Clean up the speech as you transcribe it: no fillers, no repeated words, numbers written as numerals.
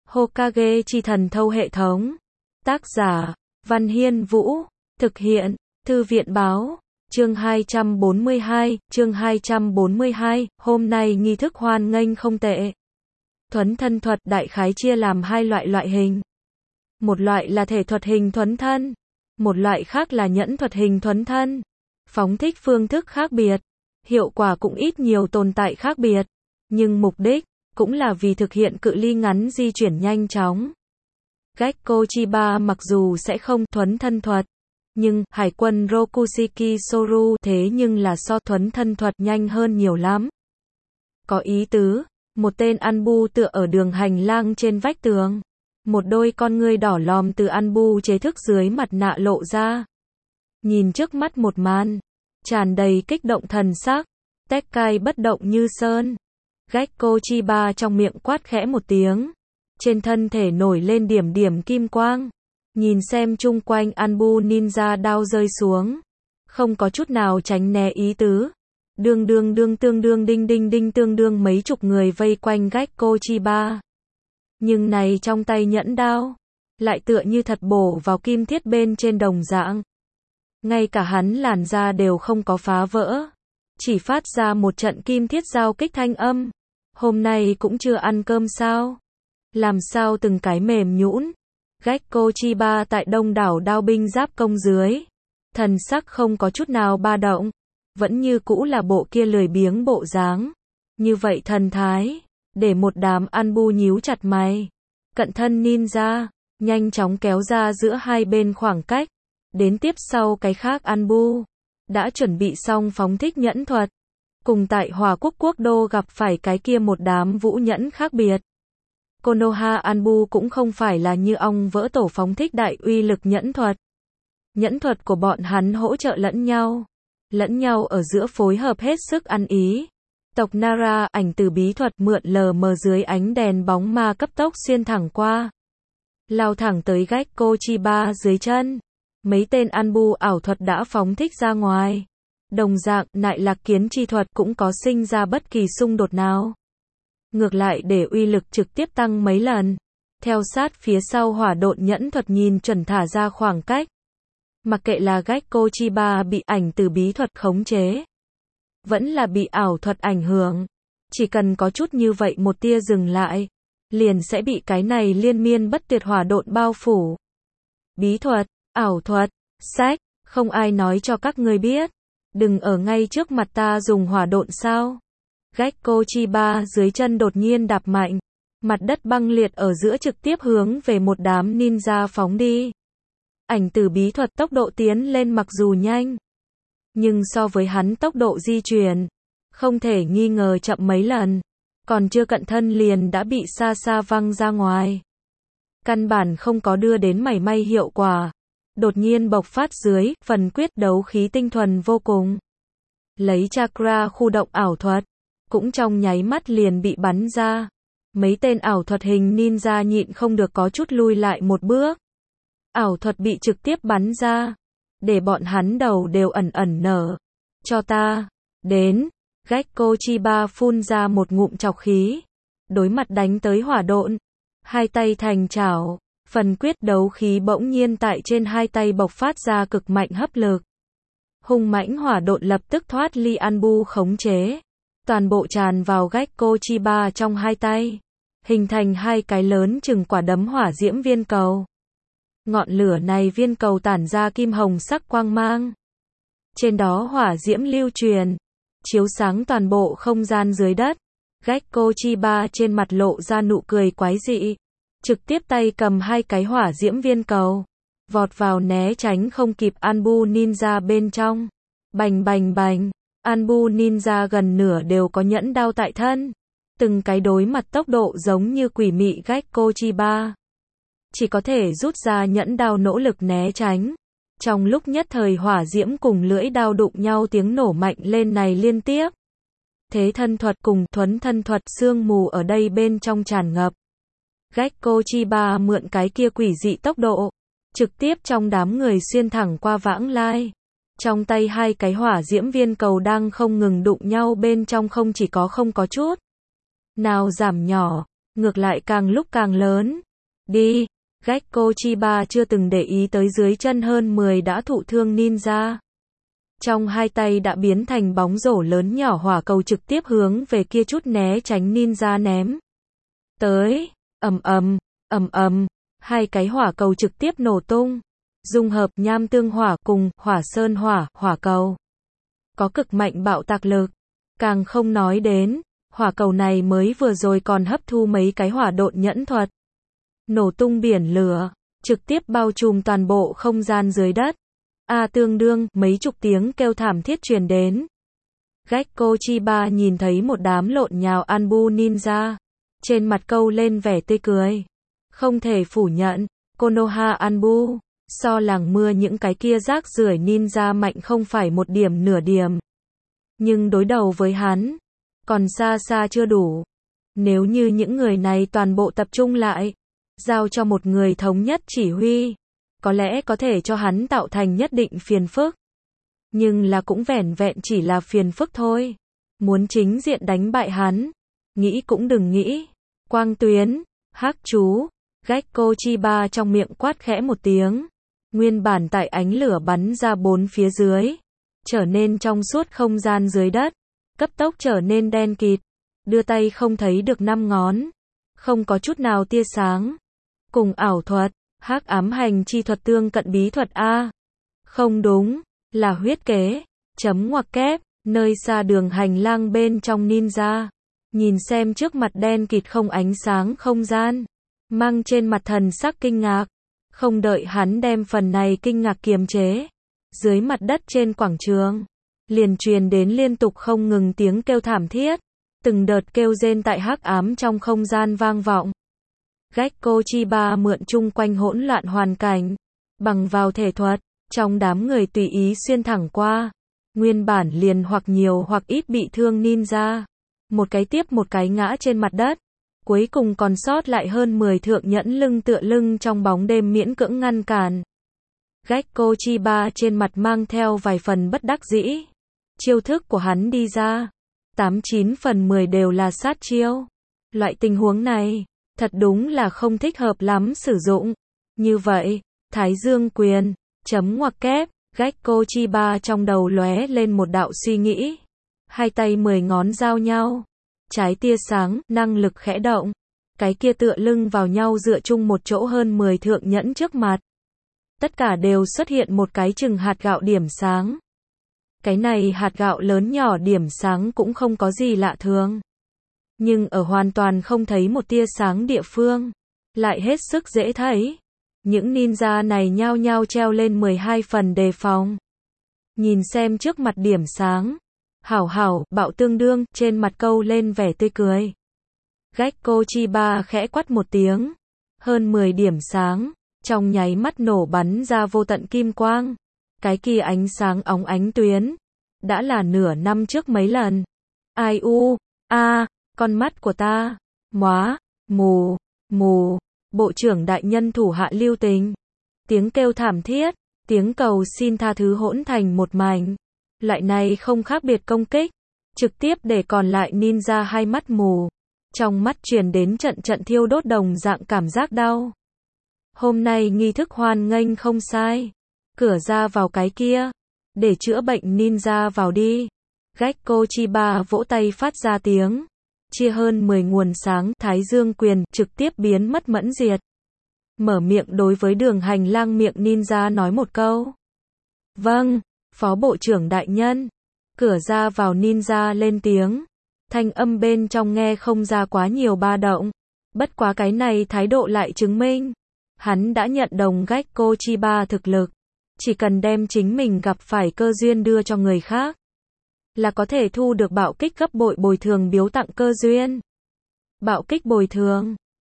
Hokage chi thần thâu hệ thống. Tác giả, Văn Hiên Vũ. Thực hiện, Thư viện báo. Chương 242, hôm nay nghi thức hoan nghênh không tệ. Thuấn thân thuật đại khái chia làm hai loại hình. Một loại là thể thuật hình thuấn thân, một loại khác là nhẫn thuật hình thuấn thân. Phóng thích phương thức khác biệt, hiệu quả cũng ít nhiều tồn tại khác biệt, nhưng mục đích cũng là vì thực hiện cự ly ngắn di chuyển nhanh chóng. Gekko Chiba mặc dù sẽ không thuấn thân thuật, nhưng hải quân Rokushiki Soru thế nhưng là so thuấn thân thuật nhanh hơn nhiều lắm. Có ý tứ, một tên Anbu tựa ở đường hành lang trên vách tường. Một đôi con ngươi đỏ lòm từ Anbu chế thức dưới mặt nạ lộ ra. Nhìn trước mắt một màn, tràn đầy kích động thần sắc. Tekkai bất động như sơn. Gekko Chiba trong miệng quát khẽ một tiếng. Trên thân thể nổi lên điểm điểm kim quang. Nhìn xem chung quanh Anbu ninja đao rơi xuống. Không có chút nào tránh né ý tứ. Tương đương đinh đinh tương đương mấy chục người vây quanh Gekko Chiba. Nhưng này trong tay nhẫn đao, lại tựa như thật bổ vào kim thiết bên trên đồng dạng. Ngay cả hắn làn da đều không có phá vỡ. Chỉ phát ra một trận kim thiết giao kích thanh âm. Hôm nay cũng chưa ăn cơm sao? Làm sao từng cái mềm nhũn? Gekko Chiba tại đông đảo đao binh giáp công dưới. Thần sắc không có chút nào ba động. Vẫn như cũ là bộ kia lười biếng bộ dáng. Như vậy thần thái, để một đám Anbu nhíu chặt mày. Cận thân ninja, nhanh chóng kéo ra giữa hai bên khoảng cách. Đến tiếp sau cái khác Anbu, đã chuẩn bị xong phóng thích nhẫn thuật. Cùng tại Hòa Quốc quốc đô gặp phải cái kia một đám vũ nhẫn khác biệt. Konoha Anbu cũng không phải là như ong vỡ tổ phóng thích đại uy lực nhẫn thuật. Nhẫn thuật của bọn hắn hỗ trợ lẫn nhau ở giữa phối hợp hết sức ăn ý. Tộc Nara ảnh từ bí thuật mượn lờ mờ dưới ánh đèn bóng ma cấp tốc xuyên thẳng qua. Lao thẳng tới Gekko Chiba dưới chân. Mấy tên Anbu ảo thuật đã phóng thích ra ngoài. Đồng dạng, nại lạc kiến chi thuật cũng có sinh ra bất kỳ xung đột nào. Ngược lại để uy lực trực tiếp tăng mấy lần. Theo sát phía sau hỏa độn nhẫn thuật nhìn chuẩn thả ra khoảng cách. Mặc kệ là Gekko Chiba bị ảnh từ bí thuật khống chế, vẫn là bị ảo thuật ảnh hưởng. Chỉ cần có chút như vậy một tia dừng lại, liền sẽ bị cái này liên miên bất tuyệt hỏa độn bao phủ. Bí thuật, ảo thuật, sách, không ai nói cho các ngươi biết. Đừng ở ngay trước mặt ta dùng hỏa độn sao. Gekko Chiba dưới chân đột nhiên đạp mạnh. Mặt đất băng liệt ở giữa trực tiếp hướng về một đám ninja phóng đi. Ảnh từ bí thuật tốc độ tiến lên mặc dù nhanh, nhưng so với hắn tốc độ di chuyển, không thể nghi ngờ chậm mấy lần. Còn chưa cận thân liền đã bị xa xa văng ra ngoài. Căn bản không có đưa đến mảy may hiệu quả. Đột nhiên bộc phát dưới, phần quyết đấu khí tinh thuần vô cùng. Lấy chakra khu động ảo thuật, cũng trong nháy mắt liền bị bắn ra. Mấy tên ảo thuật hình ninja nhịn không được có chút lui lại một bước. Ảo thuật bị trực tiếp bắn ra, để bọn hắn đầu đều ẩn nở. Cho ta, đến. Gekko Chiba phun ra một ngụm trọc khí. Đối mặt đánh tới hỏa độn. Hai tay thành chảo. Phần quyết đấu khí bỗng nhiên tại trên hai tay bộc phát ra cực mạnh hấp lực. Hung mãnh hỏa độn lập tức thoát ly Anbu khống chế. Toàn bộ tràn vào Gekko Chiba trong hai tay. Hình thành hai cái lớn chừng quả đấm hỏa diễm viên cầu. Ngọn lửa này viên cầu tản ra kim hồng sắc quang mang. Trên đó hỏa diễm lưu truyền, chiếu sáng toàn bộ không gian dưới đất. Gekko Chiba trên mặt lộ ra nụ cười quái dị. Trực tiếp tay cầm hai cái hỏa diễm viên cầu. Vọt vào né tránh không kịp Anbu ninja bên trong. Bành bành bành. Anbu ninja gần nửa đều có nhẫn đao tại thân. Từng cái đối mặt tốc độ giống như quỷ mị Gekko Chiba. Chỉ có thể rút ra nhẫn đao nỗ lực né tránh. Trong lúc nhất thời hỏa diễm cùng lưỡi đao đụng nhau tiếng nổ mạnh lên này liên tiếp. Thế thân thuật cùng thuấn thân thuật sương mù ở đây bên trong tràn ngập. Gekko Chiba mượn cái kia quỷ dị tốc độ, trực tiếp trong đám người xuyên thẳng qua vãng lai. Trong tay hai cái hỏa diễm viên cầu đang không ngừng đụng nhau bên trong không chỉ có không có chút nào giảm nhỏ, ngược lại càng lúc càng lớn. Đi, Gekko Chiba chưa từng để ý tới dưới chân hơn 10 đã thụ thương ninja. Trong hai tay đã biến thành bóng rổ lớn nhỏ hỏa cầu trực tiếp hướng về kia chút né tránh ninja ném. Tới, hai cái hỏa cầu trực tiếp nổ tung. Dung hợp nham tương hỏa cùng hỏa sơn hỏa, hỏa cầu. Có cực mạnh bạo tạc lực. Càng không nói đến, hỏa cầu này mới vừa rồi còn hấp thu mấy cái hỏa độn nhẫn thuật. Nổ tung biển lửa, trực tiếp bao trùm toàn bộ không gian dưới đất. Tương đương, mấy chục tiếng kêu thảm thiết truyền đến. Gekko Chiba nhìn thấy một đám lộn nhào Anbu ninja. Trên mặt câu lên vẻ tươi cười. Không thể phủ nhận, Konoha Anbu, so làng mưa những cái kia rác rưởi ninja mạnh không phải một điểm nửa điểm. Nhưng đối đầu với hắn, còn xa xa chưa đủ. Nếu như những người này toàn bộ tập trung lại, giao cho một người thống nhất chỉ huy, có lẽ có thể cho hắn tạo thành nhất định phiền phức. Nhưng là cũng vẻn vẹn chỉ là phiền phức thôi. Muốn chính diện đánh bại hắn, nghĩ cũng đừng nghĩ. Quang tuyến, hắc chú, Gekko Chiba trong miệng quát khẽ một tiếng. Nguyên bản tại ánh lửa bắn ra bốn phía dưới, trở nên trong suốt không gian dưới đất, cấp tốc trở nên đen kịt, đưa tay không thấy được 5 ngón, không có chút nào tia sáng. Cùng ảo thuật, hắc ám hành chi thuật tương cận bí thuật A. Không đúng, là huyết kế, chấm ngoặc kép, nơi xa đường hành lang bên trong ninja. Nhìn xem trước mặt đen kịt không ánh sáng không gian, mang trên mặt thần sắc kinh ngạc. Không đợi hắn đem phần này kinh ngạc kiềm chế, dưới mặt đất trên quảng trường, liền truyền đến liên tục không ngừng tiếng kêu thảm thiết, từng đợt kêu rên tại hắc ám trong không gian vang vọng. Gekko Chiba mượn chung quanh hỗn loạn hoàn cảnh, bằng vào thể thuật, trong đám người tùy ý xuyên thẳng qua, nguyên bản liền hoặc nhiều hoặc ít bị thương ninja, một cái tiếp một cái ngã trên mặt đất. Cuối cùng còn sót lại hơn 10 thượng nhẫn lưng tựa lưng trong bóng đêm miễn cưỡng ngăn cản. Gekko Chiba trên mặt mang theo vài phần bất đắc dĩ. Chiêu thức của hắn đi ra, 89 phần 10 đều là sát chiêu. Loại tình huống này, thật đúng là không thích hợp lắm sử dụng. Như vậy, Thái Dương quyền, chấm ngoặc kép, Gekko Chiba trong đầu lóe lên một đạo suy nghĩ. Hai tay 10 ngón giao nhau. Trái tia sáng, năng lực khẽ động. Cái kia tựa lưng vào nhau dựa chung một chỗ hơn 10 thượng nhẫn trước mặt. Tất cả đều xuất hiện một cái chừng hạt gạo điểm sáng. Cái này hạt gạo lớn nhỏ điểm sáng cũng không có gì lạ thường. Nhưng ở hoàn toàn không thấy một tia sáng địa phương, lại hết sức dễ thấy. Những ninja này nhao nhao treo lên 12 phần đề phòng. Nhìn xem trước mặt điểm sáng. Hảo, bạo tương đương, trên mặt câu lên vẻ tươi cười. Gekko Chiba khẽ quát một tiếng. Hơn 10 điểm sáng, trong nháy mắt nổ bắn ra vô tận kim quang. Cái kia ánh sáng óng ánh tuyến, đã là nửa năm trước mấy lần. Con mắt của ta, mù, bộ trưởng đại nhân thủ hạ lưu tình. Tiếng kêu thảm thiết, tiếng cầu xin tha thứ hỗn thành một mảnh. Loại này không khác biệt công kích, trực tiếp để còn lại ninja hai mắt mù. Trong mắt truyền đến trận trận thiêu đốt đồng dạng cảm giác đau. Hôm nay nghi thức hoan nghênh không sai. Cửa ra vào cái kia. Để chữa bệnh ninja vào đi. Gekko Chiba vỗ tay phát ra tiếng. Chia hơn 10 nguồn sáng Thái Dương quyền trực tiếp biến mất mẫn diệt. Mở miệng đối với đường hành lang miệng ninja nói một câu. Vâng. Phó bộ trưởng đại nhân. Cửa ra vào ninja lên tiếng. Thanh âm bên trong nghe không ra quá nhiều ba động. Bất quá cái này thái độ lại chứng minh. Hắn đã nhận đồng Gekko Chiba thực lực. Chỉ cần đem chính mình gặp phải cơ duyên đưa cho người khác. Là có thể thu được bạo kích gấp bội bồi thường biếu tặng cơ duyên. Bạo kích bồi thường.